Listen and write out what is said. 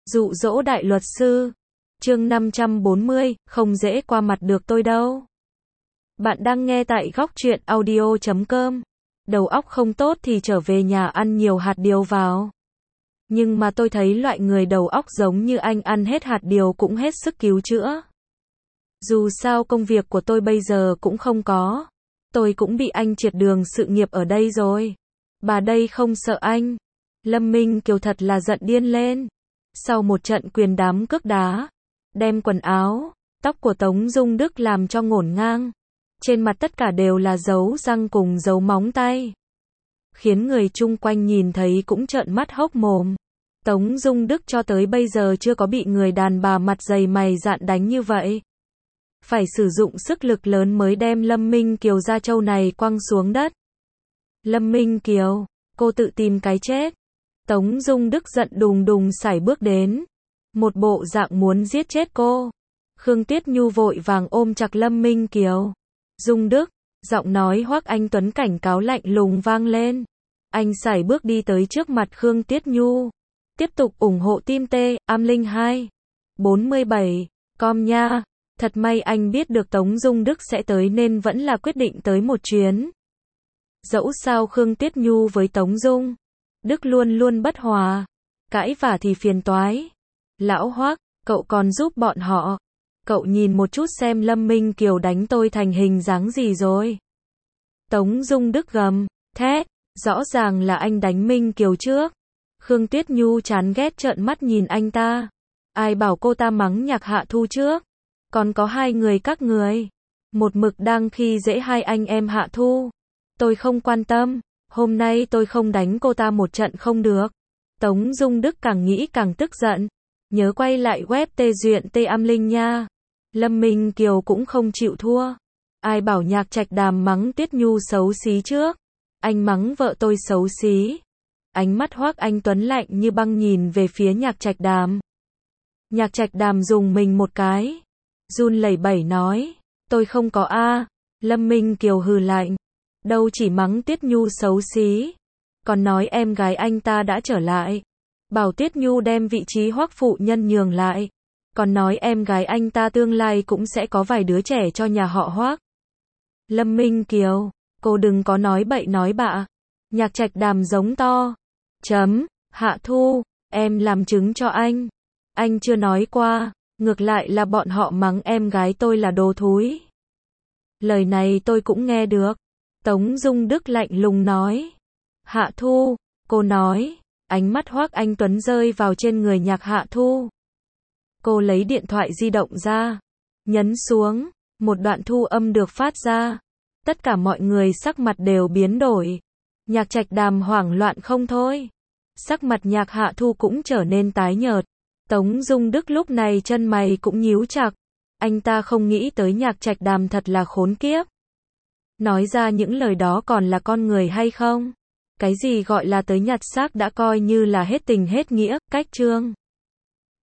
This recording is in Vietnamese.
Dụ dỗ đại luật sư. Chương 540, không dễ qua mặt được tôi đâu. Bạn đang nghe tại góc truyện audio.com. Đầu óc không tốt thì trở về nhà ăn nhiều hạt điều vào. Nhưng mà tôi thấy loại người đầu óc giống như anh ăn hết hạt điều cũng hết sức cứu chữa. Dù sao công việc của tôi bây giờ cũng không có. Tôi cũng bị anh triệt đường sự nghiệp ở đây rồi. Bà đây không sợ anh. Lâm Minh Kiều thật là giận điên lên. Sau một trận quyền đám cước đá, đem quần áo, tóc của Tống Dung Đức làm cho ngổn ngang. Trên mặt tất cả đều là dấu răng cùng dấu móng tay. Khiến người chung quanh nhìn thấy cũng trợn mắt hốc mồm. Tống Dung Đức cho tới bây giờ chưa có bị người đàn bà mặt dày mày dạn đánh như vậy. Phải sử dụng sức lực lớn mới đem Lâm Minh Kiều da trâu này quăng xuống đất. Lâm Minh Kiều, cô tự tìm cái chết. Tống Dung Đức giận đùng đùng sải bước đến. Một bộ dạng muốn giết chết cô. Khương Tiết Nhu vội vàng ôm chặt Lâm Minh Kiều. Dung Đức, giọng nói Hoắc Anh Tuấn cảnh cáo lạnh lùng vang lên. Anh sải bước đi tới trước mặt Khương Tiết Nhu. Tiếp tục ủng hộ team T, Am Linh 2. 47, com nha. Thật may anh biết được Tống Dung Đức sẽ tới nên vẫn là quyết định tới một chuyến. Dẫu sao Khương Tiết Nhu với Tống Dung Đức luôn luôn bất hòa. Cãi vả thì phiền toái. Lão Hoắc, cậu còn giúp bọn họ. Cậu nhìn một chút xem Lâm Minh Kiều đánh tôi thành hình dáng gì rồi. Tống Dung Đức gầm thét. Rõ ràng là anh đánh Minh Kiều trước. Khương Tiết Nhu chán ghét trợn mắt nhìn anh ta. Ai bảo cô ta mắng Nhạc Hạ Thu trước. Còn có hai người các người. Một mực đang khi dễ hai anh em Hạ Thu. Tôi không quan tâm. Hôm nay tôi không đánh cô ta một trận không được. Tống Dung Đức càng nghĩ càng tức giận. Nhớ quay lại web tê duyện T Am Linh nha. Lâm Minh Kiều cũng không chịu thua. Ai bảo Nhạc Trạch Đàm mắng Tiết Nhu xấu xí trước. Anh mắng vợ tôi xấu xí. Ánh mắt Hoắc Anh Tuấn lạnh như băng nhìn về phía Nhạc Trạch Đàm. Nhạc Trạch Đàm dùng mình một cái. Run lẩy bẩy nói. Tôi không có a. Lâm Minh Kiều hừ lạnh. Đâu chỉ mắng Tiết Nhu xấu xí. Còn nói em gái anh ta đã trở lại. Bảo Tiết Nhu đem vị trí Hoắc phụ nhân nhường lại. Còn nói em gái anh ta tương lai cũng sẽ có vài đứa trẻ cho nhà họ Hoắc. Lâm Minh Kiều, cô đừng có nói bậy nói bạ. Nhạc Trạch Đàm giống to. Hạ Thu, em làm chứng cho anh. Anh chưa nói qua, ngược lại là bọn họ mắng em gái tôi là đồ thúi. Lời này tôi cũng nghe được. Tống Dung Đức lạnh lùng nói. Hạ Thu, cô nói. Ánh mắt Hoắc Anh Tuấn rơi vào trên người Nhạc Hạ Thu. Cô lấy điện thoại di động ra. Nhấn xuống. Một đoạn thu âm được phát ra. Tất cả mọi người sắc mặt đều biến đổi. Nhạc Trạch Đàm hoảng loạn không thôi. Sắc mặt Nhạc Hạ Thu cũng trở nên tái nhợt. Tống Dung Đức lúc này chân mày cũng nhíu chặt. Anh ta không nghĩ tới Nhạc Trạch Đàm thật là khốn kiếp. Nói ra những lời đó còn là con người hay không? Cái gì gọi là tới nhặt xác đã coi như là hết tình hết nghĩa, cách chương.